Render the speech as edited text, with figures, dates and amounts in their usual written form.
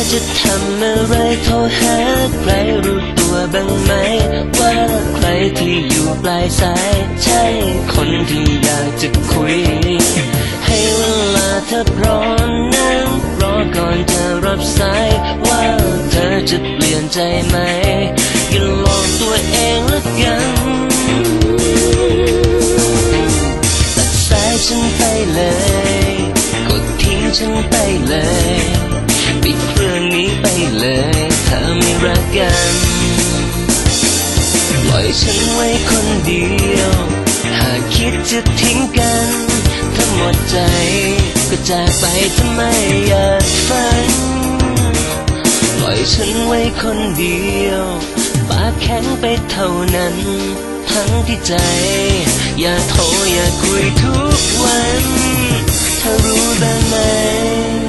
จะทำอะไรโทรหาใครรู้ตัวบ้างไหมว่าใครที่อยู่ปลายสายใช่คนที่อยากจะคุยให้เวลาเธอพร้อมนั่งรอก่อนจะรับสายว่าเธอจะเปลี่ยนใจไหมอย่าหลอกตัวเองละกันตัดสายฉันไปเลยกดทิ้งฉันไปเลยปิดเครื่องนี้ไปเลยถ้าไม่รักกันปล่อยฉันไว้คนเดียวหากคิดจะทิ้งกันถ้าหมดใจก็จากไปทำไมอยากฝันปล่อยฉันไว้คนเดียวปากแข็งไปเท่านั้นทั้งที่ใจอยากโทรอยากคุยทุกวันเธอรู้บ้างไหม